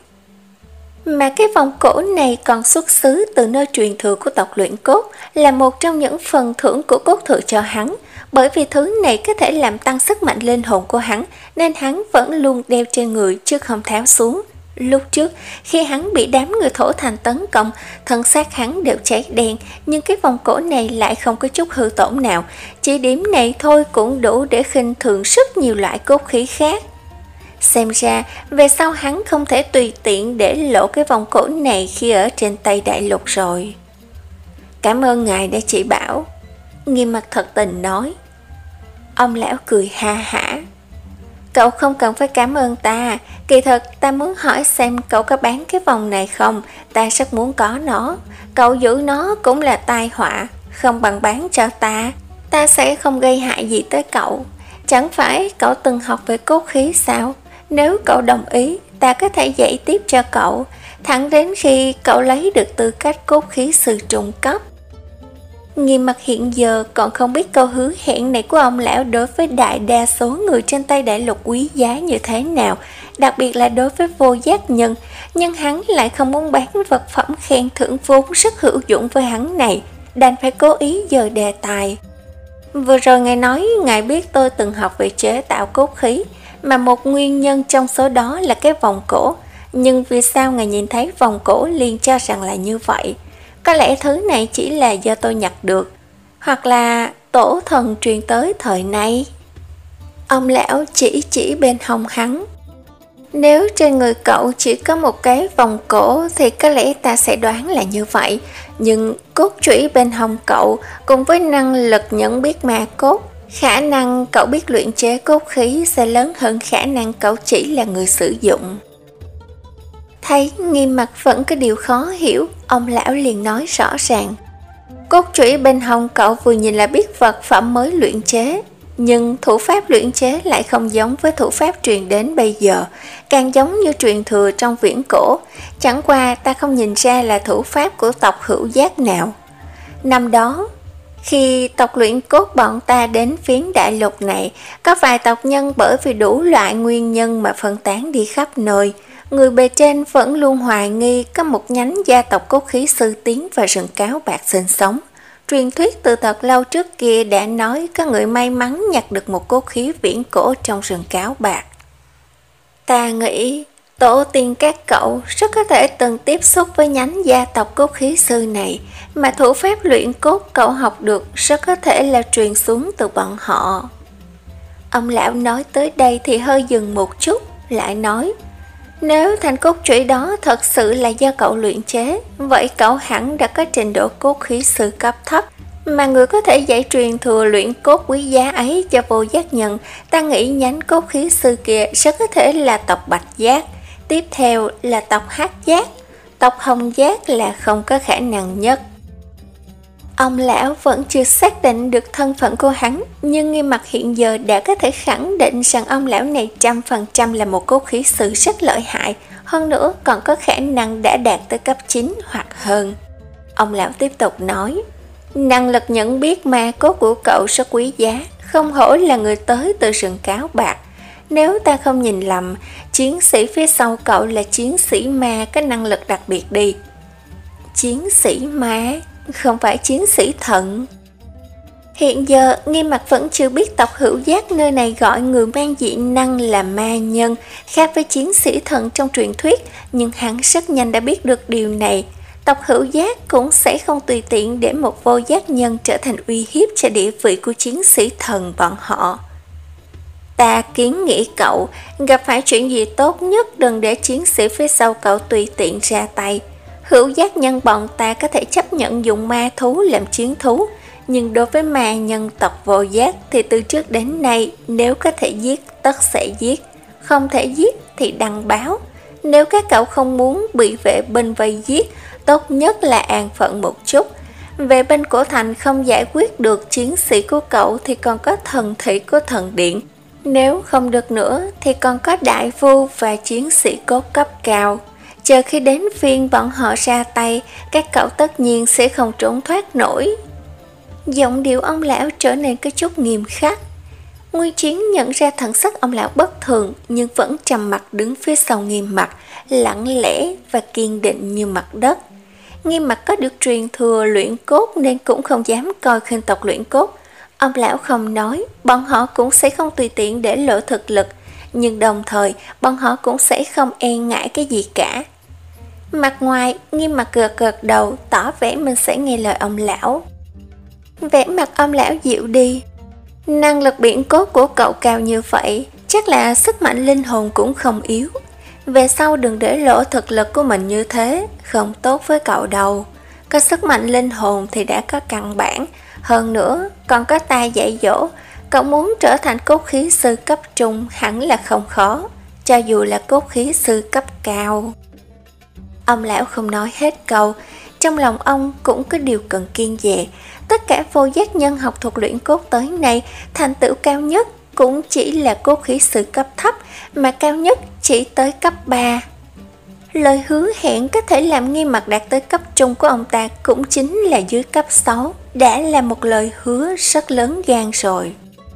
Mà cái vòng cổ này còn xuất xứ từ nơi truyền thừa của tộc Luyện Cốt, là một trong những phần thưởng của cốt thừa cho hắn. Bởi vì thứ này có thể làm tăng sức mạnh linh hồn của hắn, nên hắn vẫn luôn đeo trên người chứ không tháo xuống. Lúc trước, khi hắn bị đám người thổ thành tấn công, thân xác hắn đều cháy đen, nhưng cái vòng cổ này lại không có chút hư tổn nào. Chỉ điểm này thôi cũng đủ để khinh thường rất nhiều loại cốt khí khác. Xem ra, về sau hắn không thể tùy tiện để lộ cái vòng cổ này khi ở trên Tây Đại Lục rồi. Cảm ơn ngài đã chỉ bảo. Nghiêm Mặt thật tình nói. Ông lão cười ha hả. Cậu không cần phải cảm ơn ta, kỳ thật ta muốn hỏi xem cậu có bán cái vòng này không, ta rất muốn có nó. Cậu giữ nó cũng là tai họa, không bằng bán cho ta, ta sẽ không gây hại gì tới cậu. Chẳng phải cậu từng học về cốt khí sao? Nếu cậu đồng ý, ta có thể dạy tiếp cho cậu, thẳng đến khi cậu lấy được tư cách cốt khí sư trung cấp. Nghiêm Mặt hiện giờ còn không biết câu hứa hẹn này của ông lão đối với đại đa số người trên Tây Đại Lục quý giá như thế nào, đặc biệt là đối với vô giác nhân, nhưng hắn lại không muốn bán vật phẩm khen thưởng vốn rất hữu dụng với hắn này, đành phải cố ý dời đề tài. Vừa rồi ngài nói ngài biết tôi từng học về chế tạo cốt khí, mà một nguyên nhân trong số đó là cái vòng cổ, nhưng vì sao ngài nhìn thấy vòng cổ liền cho rằng là như vậy? Có lẽ thứ này chỉ là do tôi nhặt được, hoặc là tổ thần truyền tới thời nay. Ông lão chỉ chỉ bên hông hắn. Nếu trên người cậu chỉ có một cái vòng cổ thì có lẽ ta sẽ đoán là như vậy, nhưng cốt trũy bên hông cậu cùng với năng lực nhận biết ma cốt, khả năng cậu biết luyện chế cốt khí sẽ lớn hơn khả năng cậu chỉ là người sử dụng. Thấy Nghiêm Mặt vẫn có điều khó hiểu, ông lão liền nói rõ ràng. Cốt trũy bên hông cậu vừa nhìn là biết vật phẩm mới luyện chế. Nhưng thủ pháp luyện chế lại không giống với thủ pháp truyền đến bây giờ, càng giống như truyền thừa trong viễn cổ, chẳng qua ta không nhìn ra là thủ pháp của tộc Hữu Giác nào. Năm đó, khi tộc luyện cốt bọn ta đến phiến đại lục này, có vài tộc nhân bởi vì đủ loại nguyên nhân mà phân tán đi khắp nơi. Người bề trên vẫn luôn hoài nghi có một nhánh gia tộc cốt khí sư tiến vào rừng cáo bạc sinh sống. Truyền thuyết từ thật lâu trước kia đã nói có người may mắn nhặt được một cốt khí viễn cổ trong rừng cáo bạc. Ta nghĩ tổ tiên các cậu rất có thể từng tiếp xúc với nhánh gia tộc cốt khí sư này, mà thủ pháp luyện cốt cậu học được rất có thể là truyền xuống từ bọn họ. Ông lão nói tới đây thì hơi dừng một chút, lại nói: nếu thanh cốt chủy đó thật sự là do cậu luyện chế, vậy cậu hẳn đã có trình độ cốt khí sư cấp thấp, mà người có thể dạy truyền thừa luyện cốt quý giá ấy cho Vô Giác Nhân. Ta nghĩ nhánh cốt khí sư kia rất có thể là tộc Bạch Giác, tiếp theo là tộc Hắc Giác, tộc Hồng Giác là không có khả năng nhất. Ông lão vẫn chưa xác định được thân phận của hắn, nhưng Nghiêm Mặc hiện giờ đã có thể khẳng định rằng ông lão này trăm phần trăm là một cốt khí sư rất lợi hại, hơn nữa còn có khả năng đã đạt tới cấp chín hoặc hơn. Ông lão tiếp tục nói: năng lực nhận biết ma cốt của cậu rất quý giá, không hổ là người tới từ rừng cáo bạc. Nếu ta không nhìn lầm, chiến sĩ phía sau cậu là chiến sĩ ma có năng lực đặc biệt đi. Chiến sĩ ma? Không phải chiến sĩ thần. Hiện giờ Nghiêm Mặc vẫn chưa biết tộc Hữu Giác nơi này gọi người mang dị năng là ma nhân, khác với chiến sĩ thần trong truyền thuyết, nhưng hắn rất nhanh đã biết được điều này. Tộc Hữu Giác cũng sẽ không tùy tiện để một Vô Giác Nhân trở thành uy hiếp cho địa vị của chiến sĩ thần bọn họ. Ta kiến nghị cậu, gặp phải chuyện gì tốt nhất đừng để chiến sĩ phía sau cậu tùy tiện ra tay. Hữu Giác Nhân bọn ta có thể chấp nhận dùng ma thú làm chiến thú, nhưng đối với ma nhân tộc Vô Giác thì từ trước đến nay nếu có thể giết tất sẽ giết, không thể giết thì đăng báo. Nếu các cậu không muốn bị vệ binh vây giết, tốt nhất là an phận một chút. Vệ binh của thành không giải quyết được chiến sĩ của cậu thì còn có thần thị của thần điện. Nếu không được nữa thì còn có đại vu và chiến sĩ cốt cấp cao. Chờ khi đến phiên bọn họ ra tay, các cậu tất nhiên sẽ không trốn thoát nổi. Giọng điệu ông lão trở nên có chút nghiêm khắc. Nguyên Chiến nhận ra thần sắc ông lão bất thường, nhưng vẫn trầm mặc đứng phía sau Nghiêm Mặc, lặng lẽ và kiên định như mặt đất. Nghiêm Mặc có được truyền thừa luyện cốt nên cũng không dám coi khinh tộc luyện cốt. Ông lão không nói, bọn họ cũng sẽ không tùy tiện để lộ thực lực, nhưng đồng thời bọn họ cũng sẽ không e ngại cái gì cả. Mặt ngoài, Nghiêm Mặc gật gật đầu, tỏ vẻ mình sẽ nghe lời ông lão. Vẻ mặt ông lão dịu đi. Năng lực biển cốt của cậu cao như vậy, chắc là sức mạnh linh hồn cũng không yếu. Về sau đừng để lộ thực lực của mình như thế, không tốt với cậu đâu. Có sức mạnh linh hồn thì đã có căn bản, hơn nữa còn có ta dạy dỗ. Cậu muốn trở thành cốt khí sư cấp trung hẳn là không khó, cho dù là cốt khí sư cấp cao. Ông lão không nói hết câu, trong lòng ông cũng có điều cần kiêng dè. Tất cả Vô Giác Nhân học thuật luyện cốt tới nay, thành tựu cao nhất cũng chỉ là cốt khí sư cấp thấp, mà cao nhất chỉ tới cấp ba. Lời hứa hẹn có thể làm Nghiêm Mặc đạt tới cấp trung của ông ta cũng chính là dưới cấp sáu, đã là một lời hứa rất lớn gan rồi.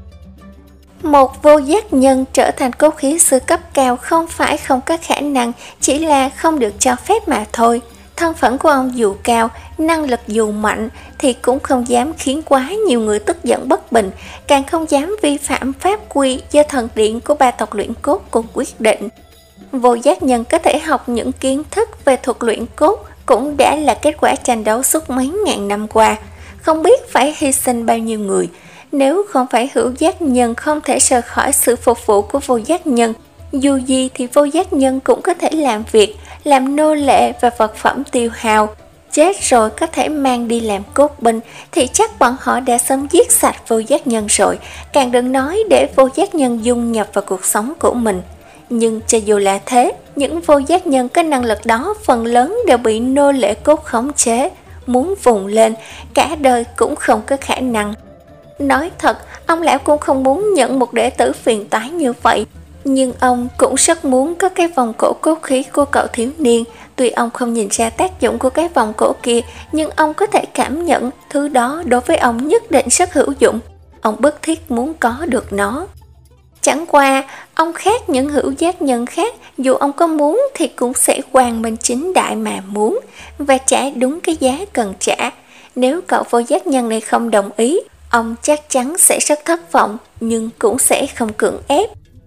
Một Vô Giác Nhân trở thành cốt khí sư cấp cao không phải không có khả năng, chỉ là không được cho phép mà thôi. Thân phận của ông dù cao, năng lực dù mạnh thì cũng không dám khiến quá nhiều người tức giận bất bình, càng không dám vi phạm pháp quy do thần điện của ba tộc luyện cốt cùng quyết định. Vô Giác Nhân có thể học những kiến thức về thuật luyện cốt cũng đã là kết quả tranh đấu suốt mấy ngàn năm qua, không biết phải hy sinh bao nhiêu người. Nếu không phải Hữu Giác Nhân không thể rời khỏi sự phục vụ của Vô Giác Nhân, dù gì thì Vô Giác Nhân cũng có thể làm việc, làm nô lệ và vật phẩm tiêu hao. Chết rồi có thể mang đi làm cốt binh thì chắc bọn họ đã sớm giết sạch Vô Giác Nhân rồi, càng đừng nói để Vô Giác Nhân dung nhập vào cuộc sống của mình. Nhưng cho dù là thế, những Vô Giác Nhân có năng lực đó phần lớn đều bị nô lệ cốt khống chế, muốn vùng lên cả đời cũng không có khả năng. Nói thật, ông lão cũng không muốn nhận một đệ tử phiền toái như vậy, nhưng ông cũng rất muốn có cái vòng cổ cốt khí của cậu thiếu niên. Tuy ông không nhìn ra tác dụng của cái vòng cổ kia, nhưng ông có thể cảm nhận thứ đó đối với ông nhất định rất hữu dụng. Ông bức thiết muốn có được nó. Chẳng qua, ông khác những hữu giác nhân khác, dù ông có muốn thì cũng sẽ quang minh chính đại mà muốn, và trả đúng cái giá cần trả. Nếu cậu vô giác nhân này không đồng ý, ông chắc chắn sẽ rất thất vọng, nhưng cũng sẽ không cưỡng ép.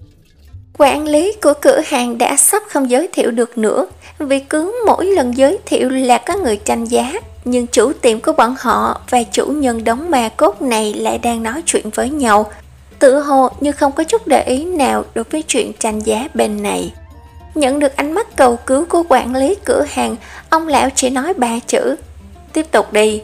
Quản lý của cửa hàng đã sắp không giới thiệu được nữa, vì cứ mỗi lần giới thiệu là có người tranh giá, nhưng chủ tiệm của bọn họ và chủ nhân đóng ma cốt này lại đang nói chuyện với nhau, tự hồ như không có chút để ý nào đối với chuyện tranh giá bên này. Nhận được ánh mắt cầu cứu của quản lý cửa hàng, ông lão chỉ nói ba chữ: tiếp tục đi.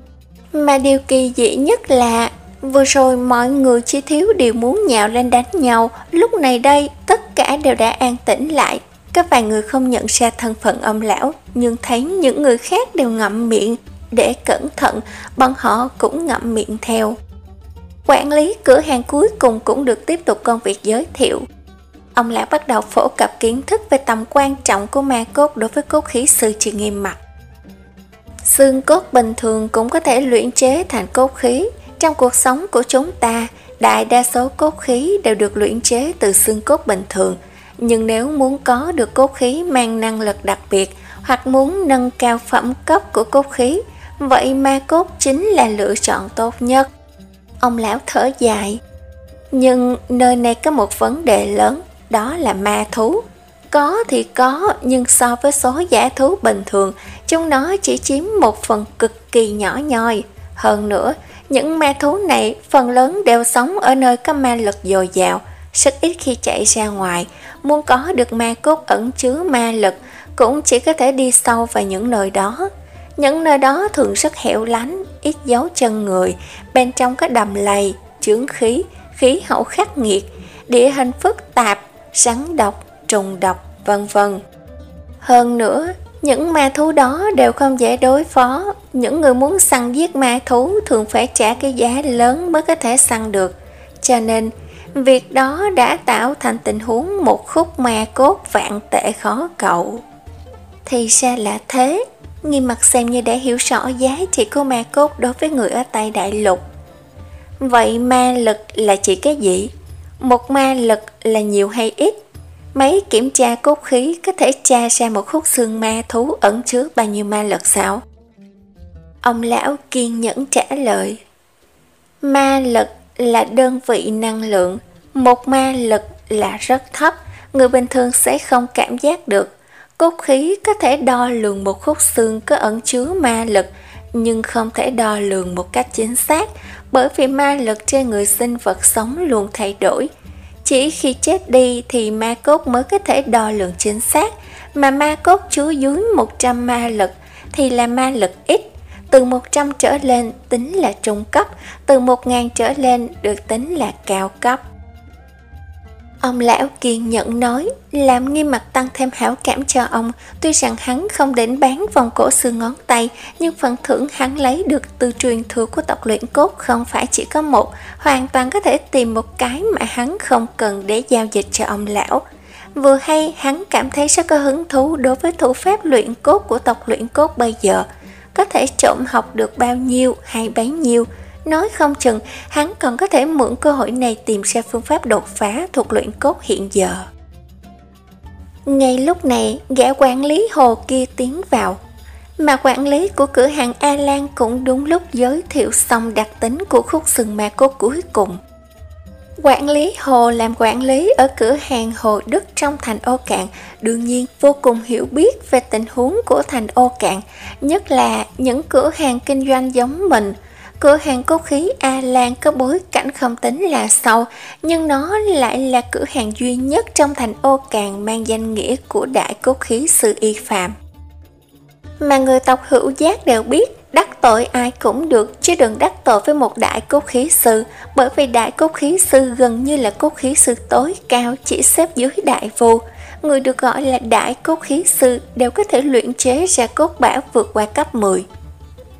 Mà điều kỳ dị nhất là vừa rồi mọi người chỉ thiếu điều muốn nhào lên đánh nhau, lúc này đây tất cả đều đã an tĩnh lại. Có vài người không nhận ra thân phận ông lão, nhưng thấy những người khác đều ngậm miệng. Để cẩn thận, bọn họ cũng ngậm miệng theo. Quản lý cửa hàng cuối cùng cũng được tiếp tục công việc giới thiệu. Ông lão bắt đầu phổ cập kiến thức về tầm quan trọng của ma cốt đối với cốt khí sư chỉ nghiêm mặt. Xương cốt bình thường cũng có thể luyện chế thành cốt khí. Trong cuộc sống của chúng ta, đại đa số cốt khí đều được luyện chế từ xương cốt bình thường. Nhưng nếu muốn có được cốt khí mang năng lực đặc biệt, hoặc muốn nâng cao phẩm cấp của cốt khí, vậy ma cốt chính là lựa chọn tốt nhất. Ông lão thở dài. Nhưng nơi này có một vấn đề lớn, đó là ma thú. Có thì có, nhưng so với số dã thú bình thường, chúng nó chỉ chiếm một phần cực kỳ nhỏ nhoi. Hơn nữa, những ma thú này phần lớn đều sống ở nơi có ma lực dồi dào, rất ít khi chạy ra ngoài. Muốn có được ma cốt ẩn chứa ma lực cũng chỉ có thể đi sâu vào những nơi đó. Những nơi đó thường rất hẻo lánh, ít dấu chân người, bên trong có đầm lầy, chướng khí, khí hậu khắc nghiệt, địa hình phức tạp, rắn độc, trùng độc, vân vân. Hơn nữa, những ma thú đó đều không dễ đối phó. Những người muốn săn giết ma thú thường phải trả cái giá lớn mới có thể săn được. Cho nên, việc đó đã tạo thành tình huống một khúc ma cốt vạn tệ khó cầu. Thì ra là thế. Nghiêm mặt xem như đã hiểu rõ giá trị của ma cốt đối với người ở Tây Đại Lục. Vậy ma lực là chỉ cái gì? Một ma lực là nhiều hay ít? Máy kiểm tra cốt khí có thể tra ra một khúc xương ma thú ẩn chứa bao nhiêu ma lực sao? Ông lão kiên nhẫn trả lời. Ma lực là đơn vị năng lượng. Một ma lực là rất thấp, người bình thường sẽ không cảm giác được. Cốt khí có thể đo lường một khúc xương có ẩn chứa ma lực, nhưng không thể đo lường một cách chính xác, bởi vì ma lực trên người sinh vật sống luôn thay đổi. Chỉ khi chết đi thì ma cốt mới có thể đo lường chính xác, mà ma cốt chứa dưới một trăm ma lực thì là ma lực ít. Từ một trăm trở lên tính là trung cấp, từ một nghìn trở lên được tính là cao cấp. Ông lão kiên nhẫn nói, làm Nghiêm Mặt tăng thêm hảo cảm cho ông. Tuy rằng hắn không đến bán vòng cổ xương ngón tay, nhưng phần thưởng hắn lấy được từ truyền thừa của tộc luyện cốt không phải chỉ có một, hoàn toàn có thể tìm một cái mà hắn không cần để giao dịch cho ông lão. Vừa hay hắn cảm thấy rất có hứng thú đối với thủ pháp luyện cốt của tộc luyện cốt bây giờ. Có thể trộm học được bao nhiêu hay bấy nhiêu. Nói không chừng hắn còn có thể mượn cơ hội này tìm ra phương pháp đột phá thuộc luyện cốt hiện giờ. Ngay lúc này, gã quản lý Hồ kia tiến vào. Mà quản lý của cửa hàng A Lan cũng đúng lúc giới thiệu xong đặc tính của khúc xương ma cốt cuối cùng. Quản lý Hồ làm quản lý ở cửa hàng Hồ Đức trong thành Ô Cạn, đương nhiên vô cùng hiểu biết về tình huống của thành Ô Cạn, nhất là những cửa hàng kinh doanh giống mình. Cửa hàng cốt khí A Lan có bối cảnh không tính là sâu, nhưng nó lại là cửa hàng duy nhất trong thành Ô Cạn mang danh nghĩa của đại cốt khí sư Y Phạm. Mà người tộc hữu giác đều biết, đắc tội ai cũng được, chứ đừng đắc tội với một đại cốt khí sư, bởi vì đại cốt khí sư gần như là cốt khí sư tối cao, chỉ xếp dưới đại vu. Người được gọi là đại cốt khí sư đều có thể luyện chế ra cốt bảo vượt qua cấp mười.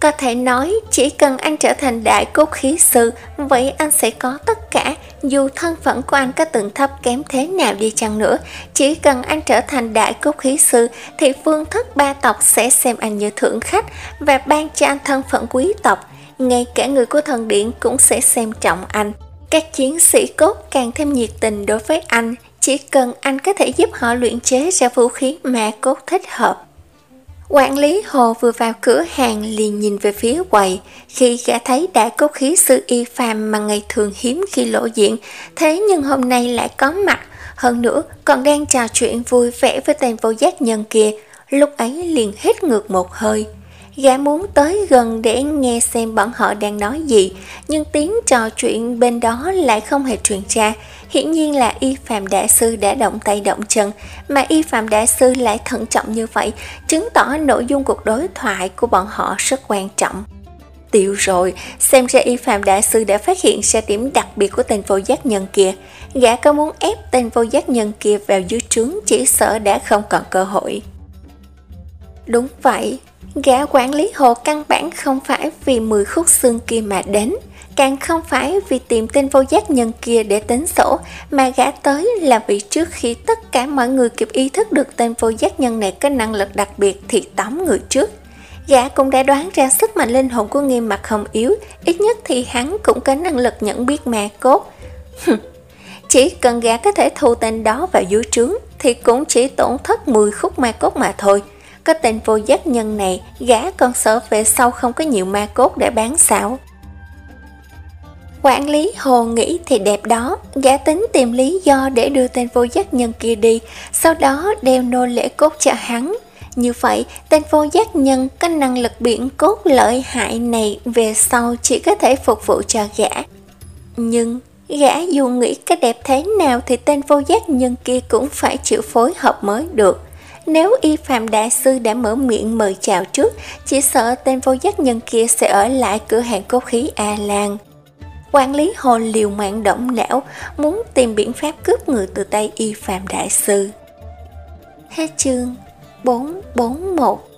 Có thể nói chỉ cần anh trở thành đại cốt khí sư, vậy anh sẽ có tất cả, dù thân phận của anh có từng thấp kém thế nào đi chăng nữa. Chỉ cần anh trở thành đại cốt khí sư thì vương thất ba tộc sẽ xem anh như thượng khách và ban cho anh thân phận quý tộc. Ngay cả người của thần điện cũng sẽ xem trọng anh. Các chiến sĩ cốt càng thêm nhiệt tình đối với anh, chỉ cần anh có thể giúp họ luyện chế ra vũ khí ma cốt thích hợp. Quản lý Hồ vừa vào cửa hàng liền nhìn về phía quầy. Khi gã thấy đại cốt khí sư Y Phàm mà ngày thường hiếm khi lộ diện, thế nhưng hôm nay lại có mặt, hơn nữa còn đang trò chuyện vui vẻ với tên vô giác nhân kia, lúc ấy liền hít ngược một hơi. Gã muốn tới gần để nghe xem bọn họ đang nói gì, nhưng tiếng trò chuyện bên đó lại không hề truyền ra. Hiển nhiên là Y Phàm Đại Sư đã động tay động chân, mà Y Phàm Đại Sư lại thận trọng như vậy, chứng tỏ nội dung cuộc đối thoại của bọn họ rất quan trọng. Tiêu rồi, xem ra Y Phàm Đại Sư đã phát hiện ra điểm đặc biệt của tên vô giác nhân kia. Gã có muốn ép tên vô giác nhân kia vào dưới trướng, chỉ sợ đã không còn cơ hội. Đúng vậy, gã quản lý Hồ căn bản không phải vì mười khúc xương kia mà đến, càng không phải vì tìm tên vô giác nhân kia để tính sổ, mà gã tới là vì trước khi tất cả mọi người kịp ý thức được tên vô giác nhân này có năng lực đặc biệt thì tóm người trước. Gã cũng đã đoán ra sức mạnh linh hồn của Nghiêm Mặc không yếu, ít nhất thì hắn cũng có năng lực nhận biết ma cốt. Chỉ cần gã có thể thu tên đó vào dưới trướng thì cũng chỉ tổn thất mười khúc ma cốt mà thôi. Có tên vô giác nhân này, gã còn sợ về sau không có nhiều ma cốt để bán xạo. Quản lý Hồ nghĩ thì đẹp đó, gã tính tìm lý do để đưa tên vô giác nhân kia đi, sau đó đeo nô lễ cốt cho hắn. Như vậy, tên vô giác nhân có năng lực biển cốt lợi hại này về sau chỉ có thể phục vụ cho gã. Nhưng gã dù nghĩ cái đẹp thế nào thì tên vô giác nhân kia cũng phải chịu phối hợp mới được. Nếu Y Phàm Đại Sư đã mở miệng mời chào trước, chỉ sợ tên vô giác nhân kia sẽ ở lại cửa hàng cốt khí A Lan. Quản lý Hồ liều mạng động não, muốn tìm biện pháp cướp người từ tay Y Phàm Đại Sư. Hết chương bốn bốn mốt.